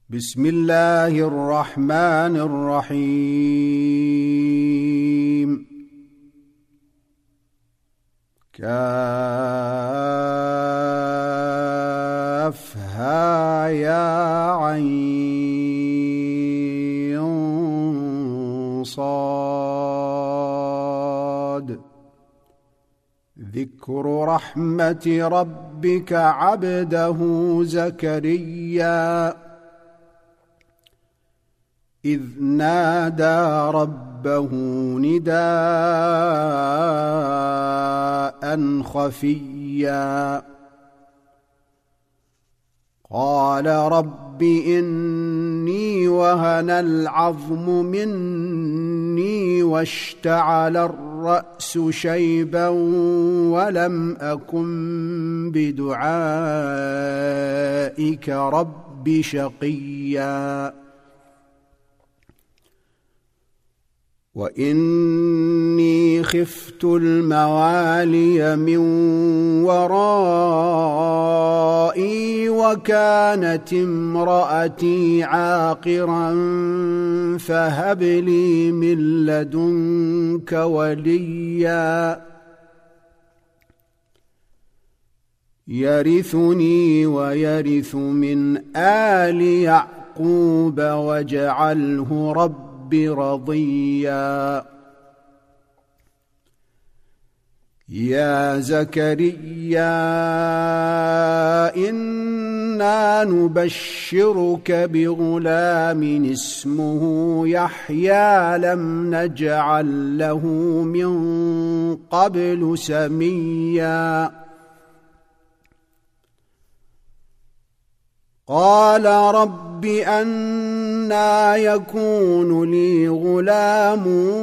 بسم الله الرحمن الرحيم. كافها يا عين صاد. ذكر رحمة ربك عبده زكريا إذ نادى ربه نداء خفيا قال رب إني وهن العظم مني واشتعل الرأس شيبا ولم أكن بدعائك رب شقيا وإني خفت الموالي من ورائي وكانت امرأتي عاقرا فهب لي من لدنك وليا يرثني ويرث من آل يعقوب واجعله رب رضيا. يا زكريا إنا نبشرك بغلام اسمه يحيى لم نجعل له من قبل سميا قال رب أنى يكون لي غلام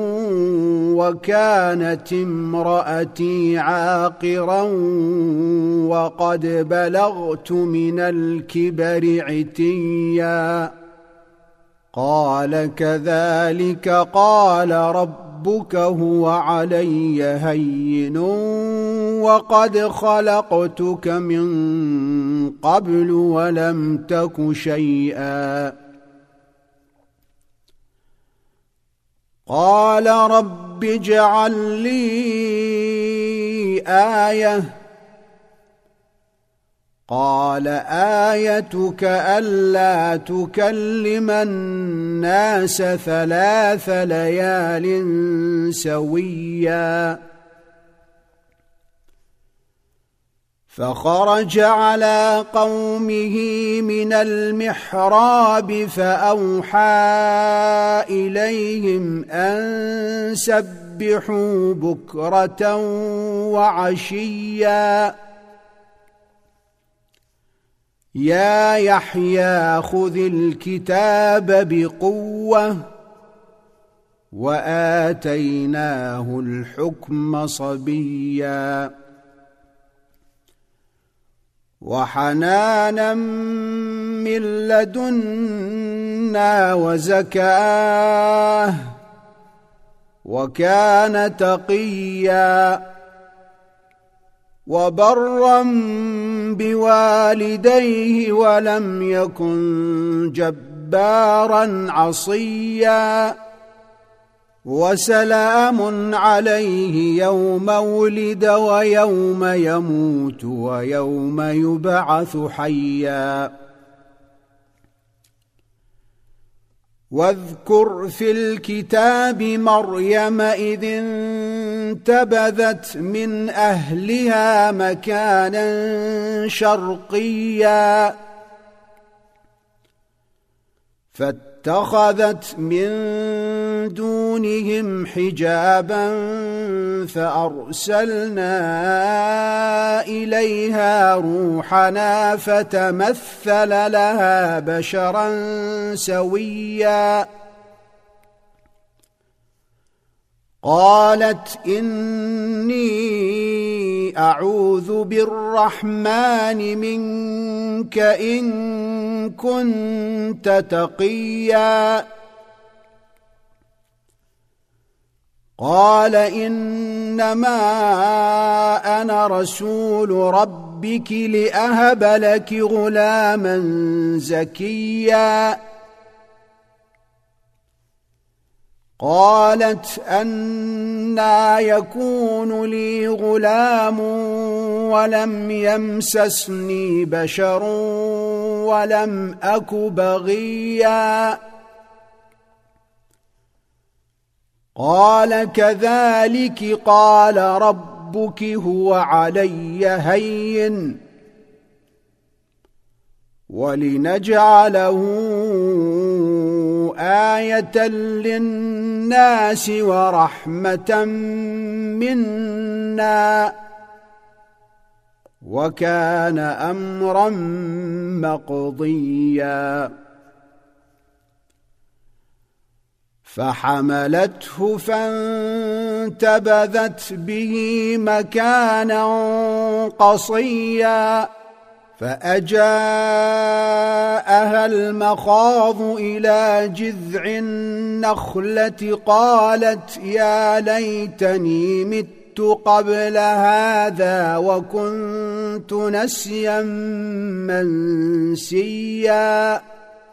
وكانت امرأتي عاقرا وقد بلغت من الكبر عتيا قال كذلك قال ربك هو علي هين وقد خلقتك من قبل ولم تك شيئا قال رب اجعل لي آية قال آيتك ألا تكلم الناس 3 ليال سويا فخرج على قومه من المحراب فأوحى إليهم أن سبحوا بكرة وعشيا يا يحيى خذ الكتاب بقوة وآتيناه الحكم صبيا وحنانا من لدنا وزكاة وكان تقيا وبرا بوالديه ولم يكن جبارا عصيا وسلام عليه يوم ولد ويوم يموت ويوم يبعث حيا واذكر في الكتاب مريم إذ انتبذت من أهلها مكانا شرقيا فاتخذت من دونهم حجابا فأرسلنا إليها روحنا فتمثل لها بشرا سويا قالت إني أعوذ بالرحمن منك إن كنت تقيا قال إنما أنا رسول ربك لأهب لك غلاما زكيا قالت أنى يكون لي غلام ولم يمسسني بشر ولم أك بغيا قال كذلك قال ربك هو علي هين ولنجعله آية للناس ورحمة منا وكان أمرا مقضيا فحملته فانتبذت به مكانا قصيا فأجاءها المخاض إلى جذع النخلة قالت يا ليتني مت قبل هذا وكنت نسيا منسيا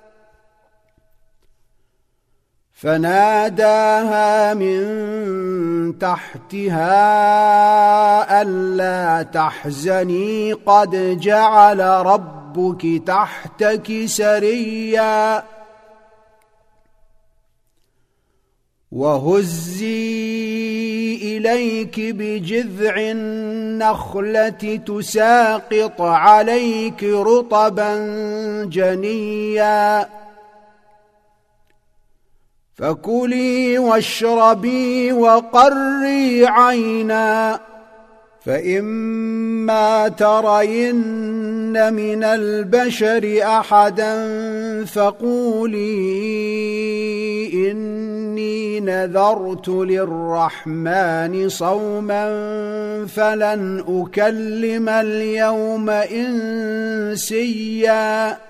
فناداها من تحتها ألا تحزني قد جعل ربك تحتك سريا وهزي إليك بجذع النخلة تساقط عليك رطبا جنيا فكلي واشربي وقري عينا فإما ترين من البشر أحدا فقولي إني نذرت للرحمن صوما فلن أكلم اليوم إنسيا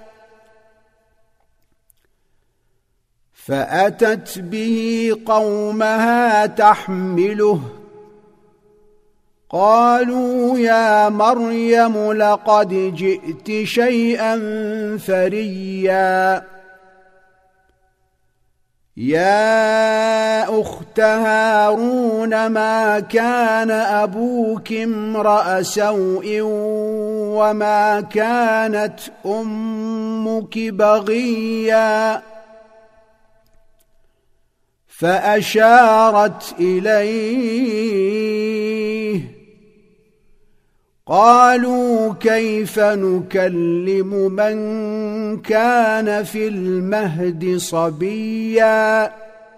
فأتت به قومها تحمله قالوا يا مريم لقد جئت شيئا فريا يا أخت هارون ما كان أبوك امرأ سوء وما كانت أمك بغيا فأشارت إليه قالوا كيف نكلم من كان في المهد صبيا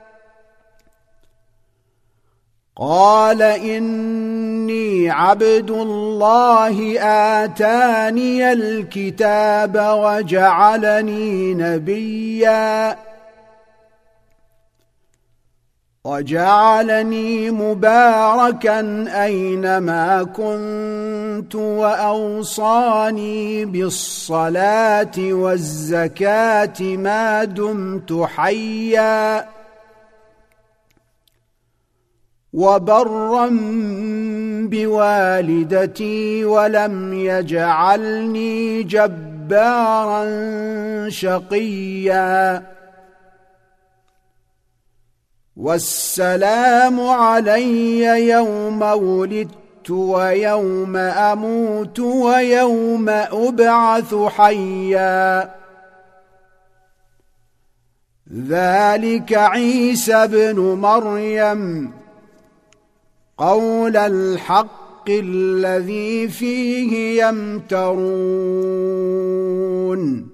قال إني عبد الله آتاني الكتاب وجعلني نبيا وجعلني مباركا أينما كنت وأوصاني بالصلاة والزكاة ما دمت حيا وبرا بوالدتي ولم يجعلني جبارا شقيا والسلام علي يوم ولدت ويوم أموت ويوم أبعث حيا ذلك عيسى بن مريم قول الحق الذي فيه يمترون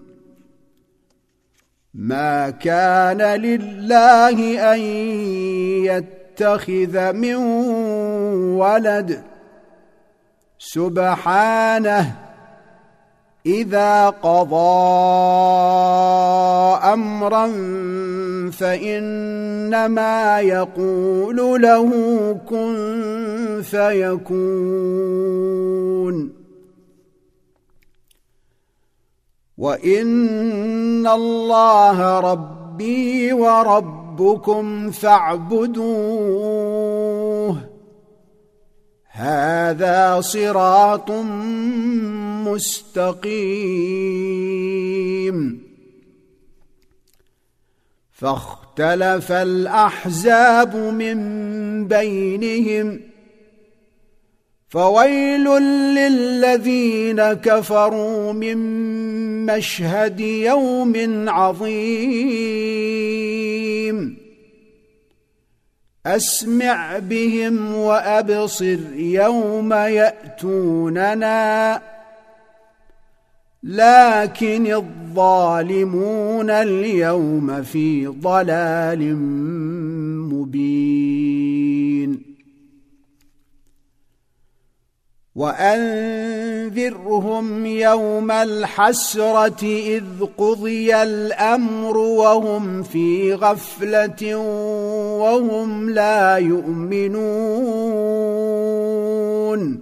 ما كان لله أن يتخذ من ولد سبحانه إذا قضى أمرا فإنما يقول له كن فيكون وإن الله ربي وربكم فاعبدون هذا صراط مستقيم. فاختلف الأحزاب من بينهم، فويل للذين كفروا من مشهد يوم عظيم. أسمع بهم وأبصر يوم يأتوننا، لكن الظالمون اليوم في ضلال مبين. وأنذرهم يوم الحسرة إذ قضي الأمر وهم في غفلة وهم لا يؤمنون.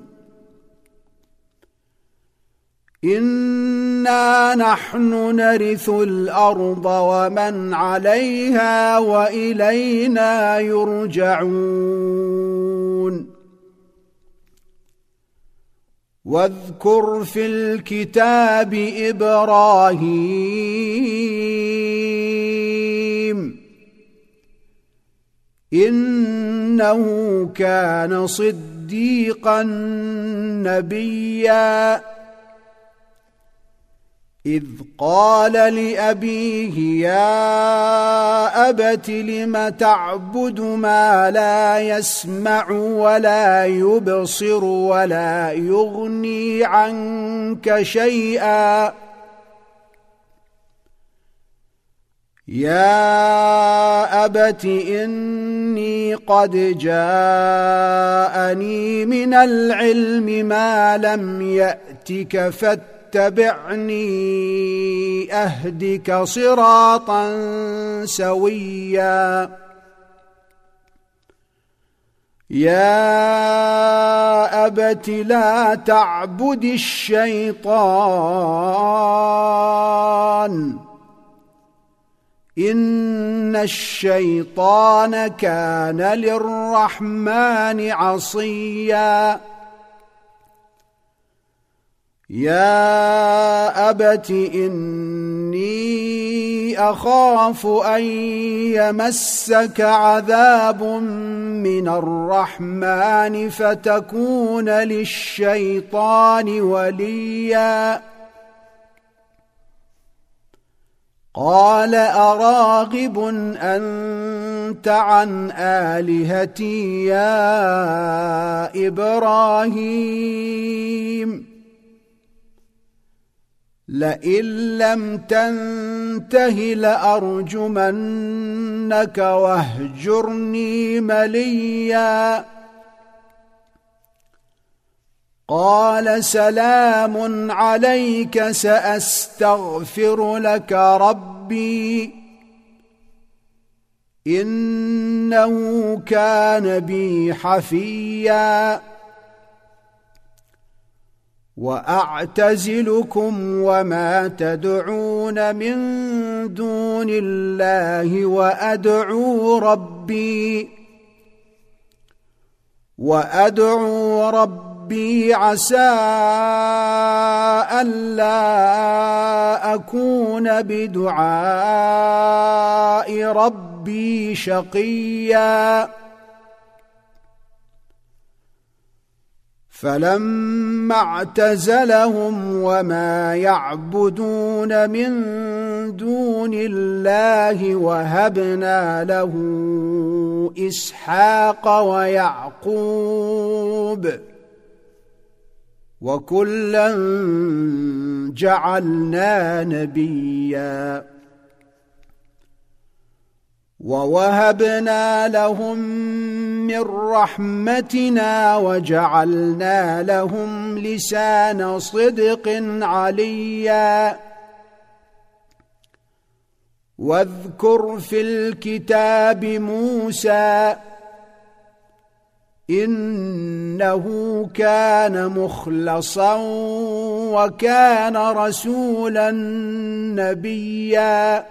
إنا نحن نرث الأرض ومن عليها وإلينا يرجعون. واذكر في الكتاب إبراهيم، إنه كان صديقا نبيا، إذ قال لأبيه يا أبت لم تعبد ما لا يسمع ولا يبصر ولا يغني عنك شيئا، يا أبت إني قد جاءني من العلم ما لم يأتك فاتبعني أهدك صراطا سويا. يا أبت لا تعبد الشيطان، إن الشيطان كان للرحمن عصيا. يا أبت إني أخاف أن يمسك عذاب من الرحمن فتكون للشيطان وليا. قال أراغب أنت عن آلهتي يا إبراهيم؟ لئن لم تنته لأرجمنك واهجرني مليا. قال سلام عليك سأستغفر لك ربي إنه كان بي حفيا. وأعتزلكم وما تدعون من دون الله وأدعو ربي عسى ألا أكون بدعاء ربي شقيا. فلما اعتزلهم وما يعبدون من دون الله وهبنا له إسحاق ويعقوب وكلا جعلنا نبيا. ووهبنا لهم من رحمتنا وجعلنا لهم لسان صدق عليا. واذكر في الكتاب موسى إنه كان مخلصا وكان رسولا نبيا.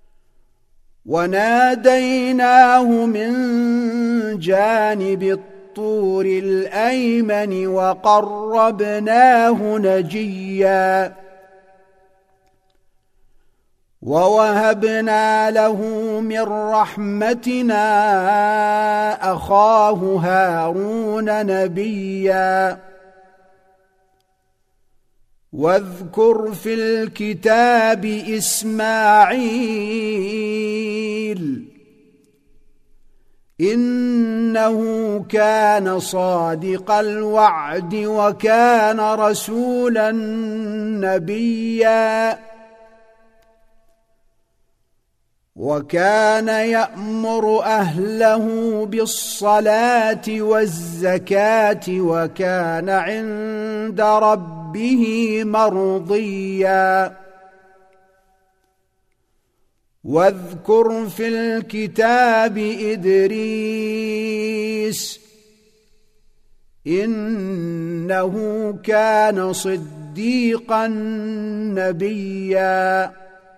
وناديناه من جانب بالطور الأيمن وقربناه نجيا ووهبنا له من رحمتنا أخاه هارون نبيا واذكر في الكتاب إسماعيل إنه كان صادق الوعد وكان رسولا نبيا وكان يأمر أهله بالصلاة والزكاة وكان عند ربه مرضيا واذكر في الكتاب إدريس إنه كان صديقا نبيا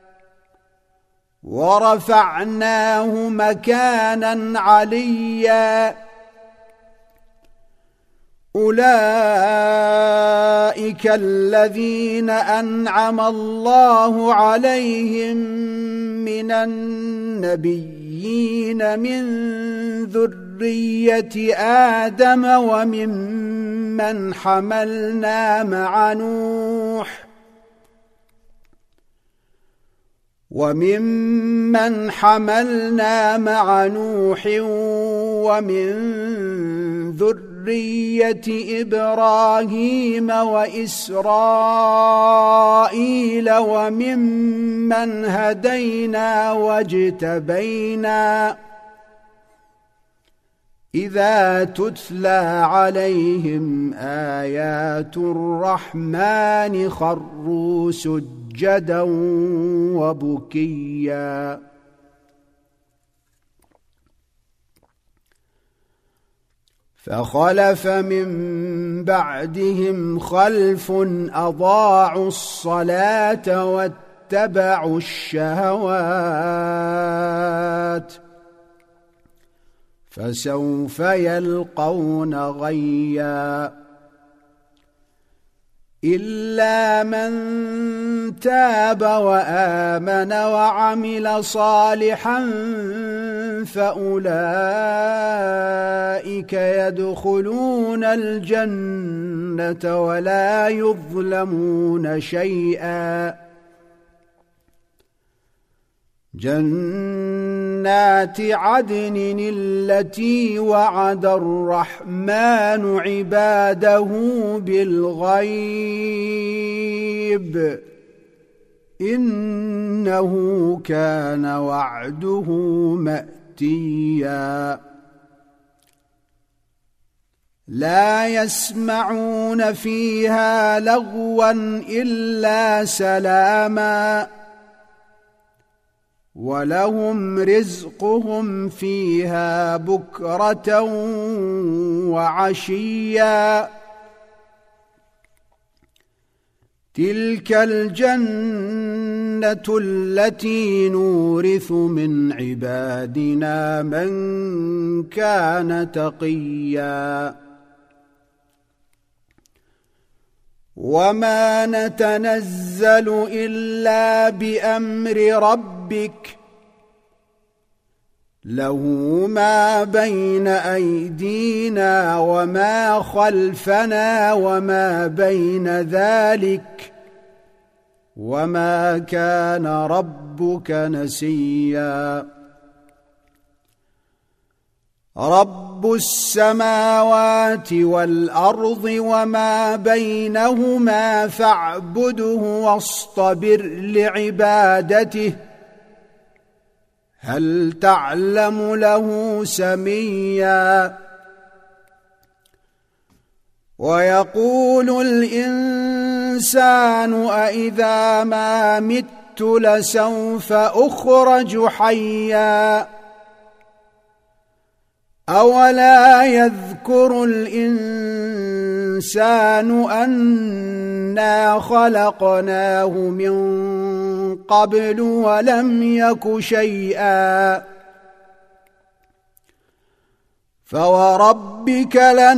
ورفعناه مكانا عليا أولئك الذين أنعم الله عليهم من النبيين من ذرية آدم وممن حملنا مع نوح ومن ذرية إبراهيم وإسرائيل وممن هدينا واجتبينا إذا تتلى عليهم آيات الرحمن خروا سجدا وبكيا فخلف من بعدهم خلف أضاعوا الصلاة واتبعوا الشهوات فسوف يلقون غيا إلا من تاب وآمن وعمل صالحا فأولئك يدخلون الجنة ولا يظلمون شيئا جنات عدن التي وعد الرحمن عباده بالغيب إنه كان وعده مأتيا لا يسمعون فيها لغوا إلا سلاما ولهم رزقهم فيها بكرة وعشيا تلك الجنة التي نورث من عبادنا من كان تقيا وما نتنزل إلا بأمر ربك له ما بين أيدينا وما خلفنا وما بين ذلك وما كان ربك نسيا رب السماوات والأرض وما بينهما فاعبده واصطبر لعبادته هل تعلم له سميا ويقول الإنسان أإذا ما مت لسوف أخرج حيا أولا يذكر الإنسان أنا خلقناه من قبل ولم يك شيئا فوربك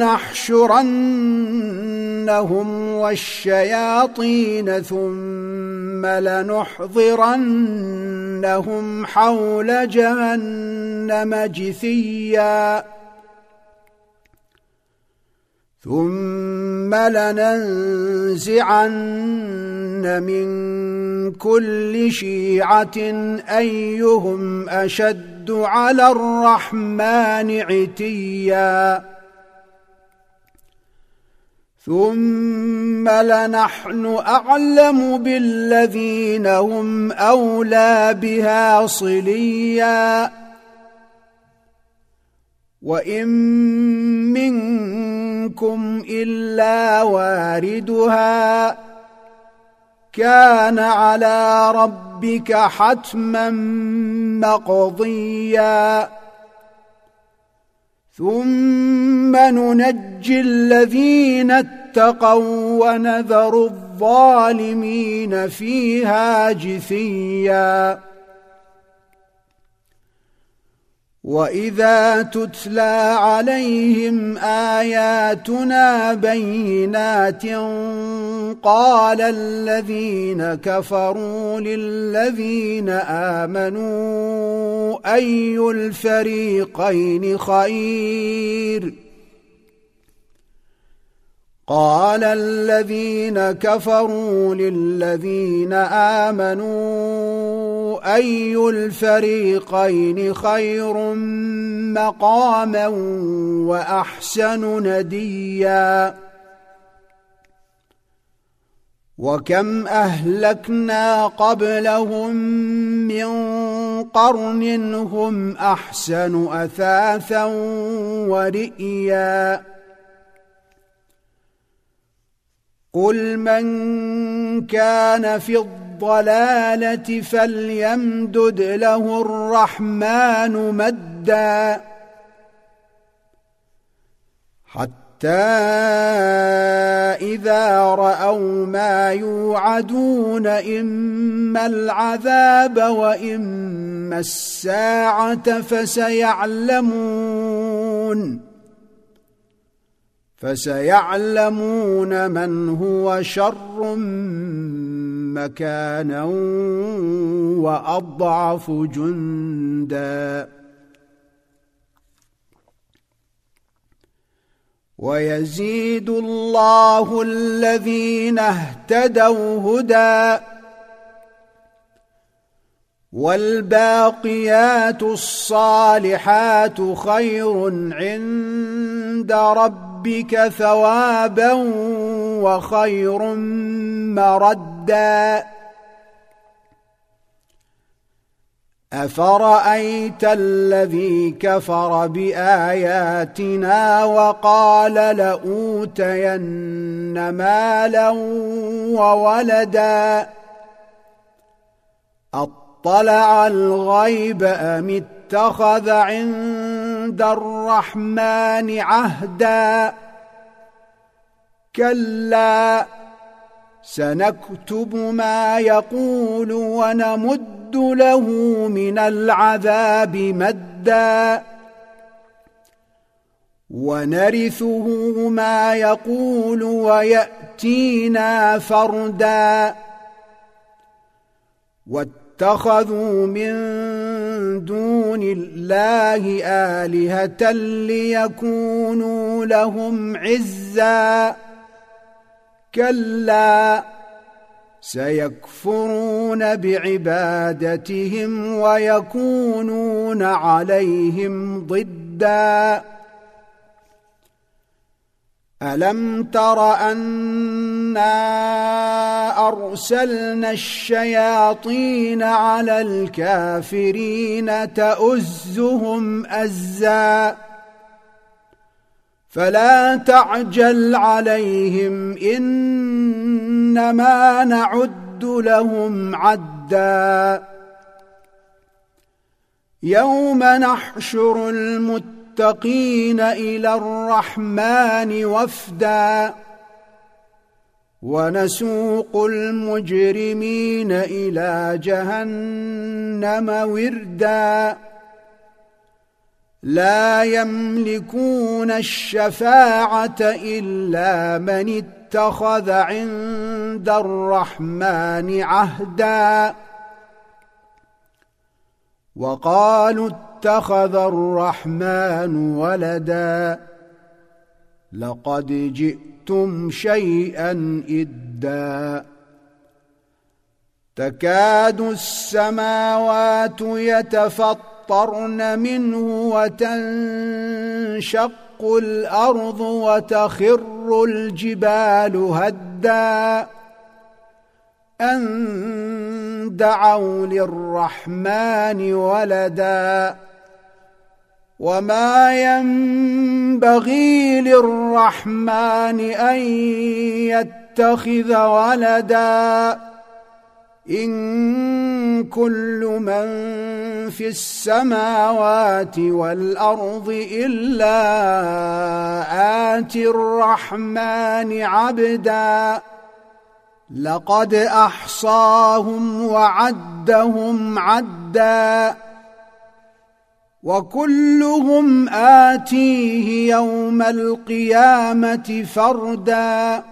لنحشرنهم والشياطين ثم لنحضرنهم حول جهنم جثيا ثم لننزعن من كل شيعة أيهم أشد على الرحمن عتيا ثم لنحن أعلم بالذين هم أولى بها صليا وإن منكم إلا واردها كان على ربك حتما مقضيا ثم ننجي الذين اتقوا ونذر الظالمين فيها جثيا وإذا تتلى عليهم آياتنا بينات قال الذين كفروا للذين آمنوا أي الفريقين خير قال الذين كفروا للذين آمنوا أي الفريقين خير مقاما وأحسن نديا وكم أهلكنا قبلهم من قرن هم أحسن أثاثا ورئيا قل من كان في الضلالة فليمدد له الرحمن مدا حتى إذا رأوا ما يوعدون إما العذاب وإما الساعة فسيعلمون من هو شر مكانا وأضعف جندا ويزيد الله الذين اهتدوا هدى والباقيات الصالحات خير عند ربك ثوابا وخير مردا أفرأيت الذي كفر بآياتنا وقال لأوتين مالا وولدا أطلع الغيب أم اتخذ عند الرحمن عهدا كلا سنكتب ما يقول ونمد له من العذاب مدا ونرثه ما يقول ويأتينا فردا واتخذوا من دون الله آلهة ليكونوا لهم عزا كلا سيكفرون بعبادتهم ويكونون عليهم ضدا ألم تر أنا أرسلنا الشياطين على الكافرين تؤزهم أزا فلا تعجل عليهم إنما نعد لهم عدا يوم نحشر المتقين إلى الرحمن وفدا ونسوق المجرمين إلى جهنم وردا لا يملكون الشفاعة إلا من اتخذ عند الرحمن عهدا وقالوا اتخذ الرحمن ولدا لقد جئتم شيئا إدا تكاد السماوات يتفطرن منه وتنشق الأرض وتخر الجبال هدا أن دعوا للرحمن ولدا وما ينبغي للرحمن أن يتخذ ولدا إن كل من في السماوات والأرض إلا آتي الرحمن عبدا لقد أحصاهم وعدهم عدا وكلهم آتيه يوم القيامة فردا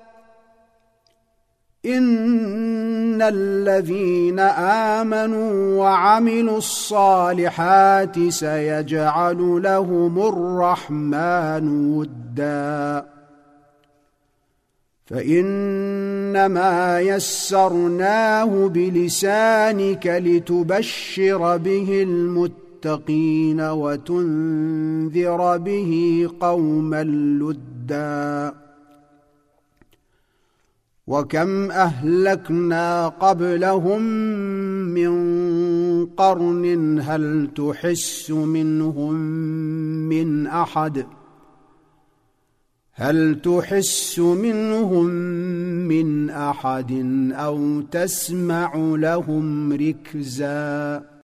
إن الذين آمنوا وعملوا الصالحات سيجعل لهم الرحمن ودا فإنما يسرناه بلسانك لتبشر به المتقين وتنذر به قوما لدا وكم أهلكنا قبلهم من قرن هل تحس منهم من أحد أو تسمع لهم ركزا